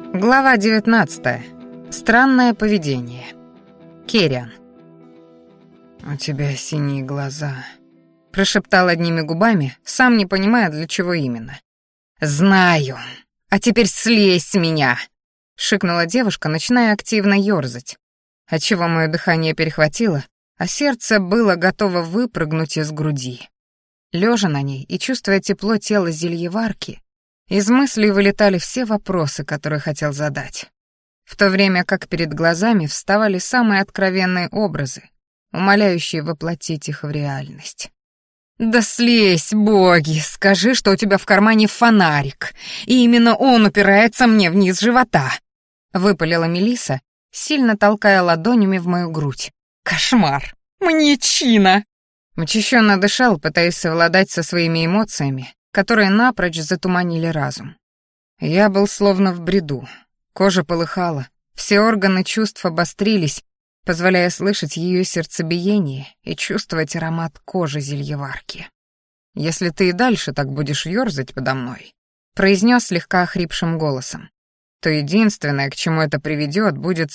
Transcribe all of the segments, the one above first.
Глава 19. Странное поведение. Керриан. «У тебя синие глаза», — прошептал одними губами, сам не понимая, для чего именно. «Знаю. А теперь слезь с меня!» — шикнула девушка, начиная активно ёрзать, отчего мое дыхание перехватило, а сердце было готово выпрыгнуть из груди. Лежа на ней и чувствуя тепло тела зельеварки, из мыслей вылетали все вопросы, которые хотел задать, в то время как перед глазами вставали самые откровенные образы, умоляющие воплотить их в реальность. «Да слезь, боги, скажи, что у тебя в кармане фонарик, и именно он упирается мне вниз живота», — выпалила Мелисса, сильно толкая ладонями в мою грудь. «Кошмар! Маньячина!» Учащенно дышал, пытаясь совладать со своими эмоциями, которые напрочь затуманили разум. Я был словно в бреду. Кожа полыхала, все органы чувств обострились, позволяя слышать ее сердцебиение и чувствовать аромат кожи зельеварки. «Если ты и дальше так будешь ёрзать подо мной», — произнес слегка охрипшим голосом, «то единственное, к чему это приведет, будет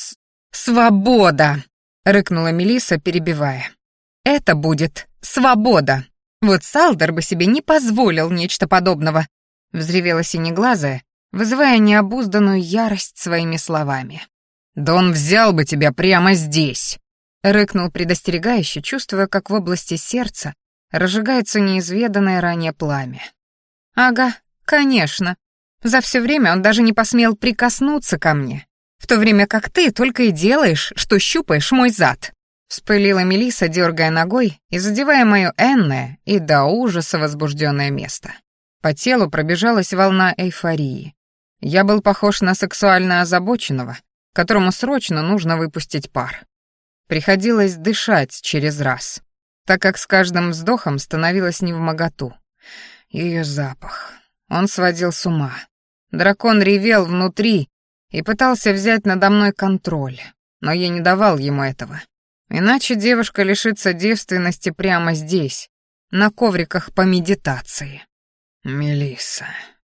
свобода!» — рыкнула Мелисса, перебивая. «Это будет свобода! Вот Салдер бы себе не позволил нечто подобного!» — взревела синеглазая, вызывая необузданную ярость своими словами. «Да он взял бы тебя прямо здесь!» — рыкнул предостерегающе, чувствуя, как в области сердца разжигается неизведанное ранее пламя. «Ага, конечно. За все время он даже не посмел прикоснуться ко мне, в то время как ты только и делаешь, что щупаешь мой зад!» Вспылила Мелисса, дергая ногой и задевая моё энное и до ужаса возбужденное место. По телу пробежалась волна эйфории. Я был похож на сексуально озабоченного, которому срочно нужно выпустить пар. Приходилось дышать через раз, так как с каждым вздохом становилось невмоготу. Её запах. Он сводил с ума. Дракон ревел внутри и пытался взять надо мной контроль, но я не давал ему этого. Иначе девушка лишится девственности прямо здесь, на ковриках по медитации. «Мелисса,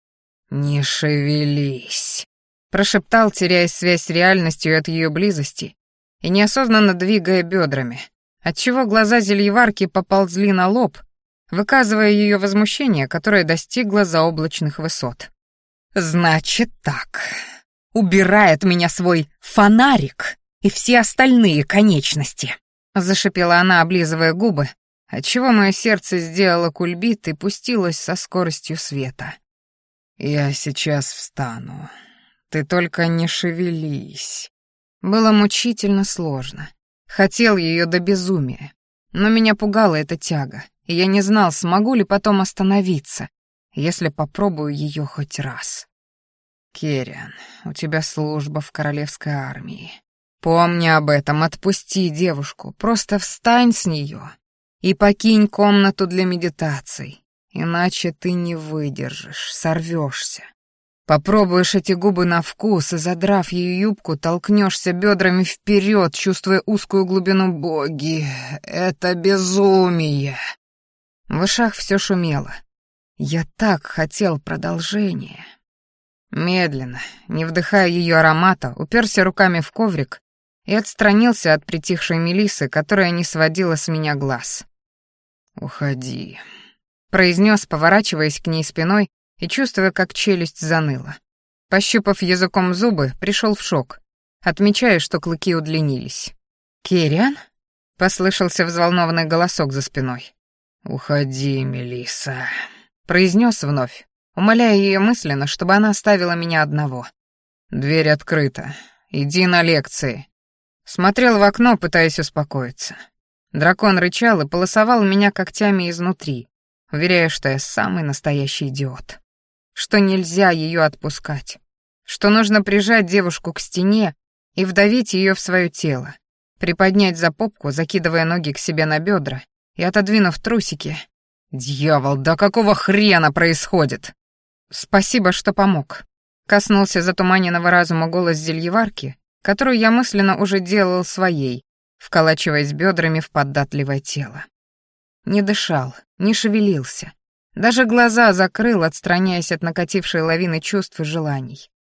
не шевелись», — прошептал, теряя связь с реальностью от ее близости и неосознанно двигая бедрами, отчего глаза зельеварки поползли на лоб, выказывая ее возмущение, которое достигло заоблачных высот. «Значит так, убирай от меня свой фонарик и все остальные конечности», — зашипела она, облизывая губы, отчего мое сердце сделало кульбит и пустилось со скоростью света. «Я сейчас встану. Ты только не шевелись». Было мучительно сложно. Хотел ее до безумия, но меня пугала эта тяга, и я не знал, смогу ли потом остановиться, если попробую ее хоть раз. «Керриан, у тебя служба в королевской армии. Помни об этом, отпусти девушку, просто встань с нее и покинь комнату для медитаций, иначе ты не выдержишь, сорвешься. Попробуешь эти губы на вкус и, задрав ее юбку, толкнешься бедрами вперед, чувствуя узкую глубину. Боги, это безумие!» В ушах все шумело. Я так хотел продолжения. Медленно, не вдыхая ее аромата, уперся руками в коврик и отстранился от притихшей Мелиссы, которая не сводила с меня глаз. «Уходи», — произнес, поворачиваясь к ней спиной и чувствуя, как челюсть заныла. Пощупав языком зубы, пришел в шок, отмечая, что клыки удлинились. «Керриан?» — послышался взволнованный голосок за спиной. «Уходи, Мелисса», — произнес вновь, умоляя ее мысленно, чтобы она оставила меня одного. «Дверь открыта. Иди на лекции». Смотрел в окно, пытаясь успокоиться. Дракон рычал и полосовал меня когтями изнутри, уверяя, что я самый настоящий идиот. Что нельзя ее отпускать. Что нужно прижать девушку к стене и вдавить ее в свое тело, приподнять за попку, закидывая ноги к себе на бедра и отодвинув трусики. «Дьявол, да какого хрена происходит?» «Спасибо, что помог», — коснулся затуманенного разума голос зельеварки, которую я мысленно уже делал своей, вколачиваясь бедрами в податливое тело. Не дышал, не шевелился. Даже глаза закрыл, отстраняясь от накатившей лавины чувств и желаний.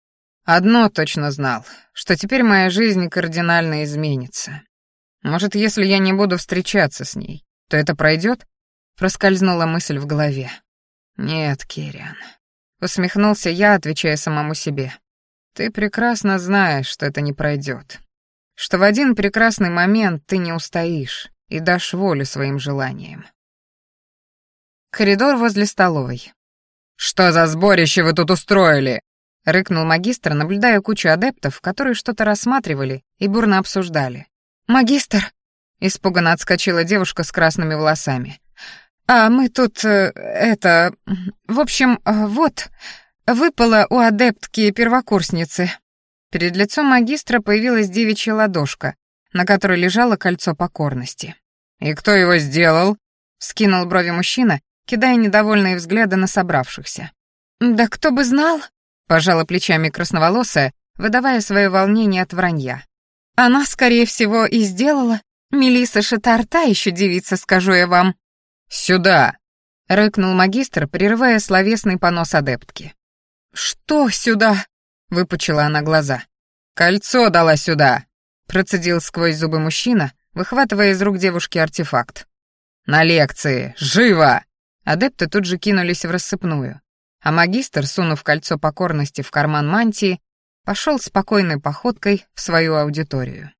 Одно точно знал, что теперь моя жизнь кардинально изменится. Может, если я не буду встречаться с ней, то это пройдет? Проскользнула мысль в голове. Нет, Кириан. Усмехнулся я, отвечая самому себе. Ты прекрасно знаешь, что это не пройдет. Что в один прекрасный момент ты не устоишь и дашь волю своим желаниям. Коридор возле столовой. «Что за сборище вы тут устроили?» — рыкнул магистр, наблюдая кучу адептов, которые что-то рассматривали и бурно обсуждали. «Магистр!» — испуганно отскочила девушка с красными волосами. «А мы тут, в общем, вот, выпала у адептки-первокурсницы». Перед лицом магистра появилась девичья ладошка, на которой лежало кольцо покорности. «И кто его сделал?» — вскинул брови мужчина, кидая недовольные взгляды на собравшихся. «Да кто бы знал?» — пожала плечами красноволосая, выдавая свое волнение от вранья. «Она, скорее всего, и сделала. Мелисса Шатар та еще девица, скажу я вам». «Сюда!» — рыкнул магистр, прерывая словесный понос адептки. «Что сюда?» — выпучила она глаза. «Кольцо дала сюда!» — процедил сквозь зубы мужчина, выхватывая из рук девушки артефакт. «На лекции! Живо!» Адепты тут же кинулись в рассыпную, а магистр, сунув кольцо покорности в карман мантии, пошел спокойной походкой в свою аудиторию.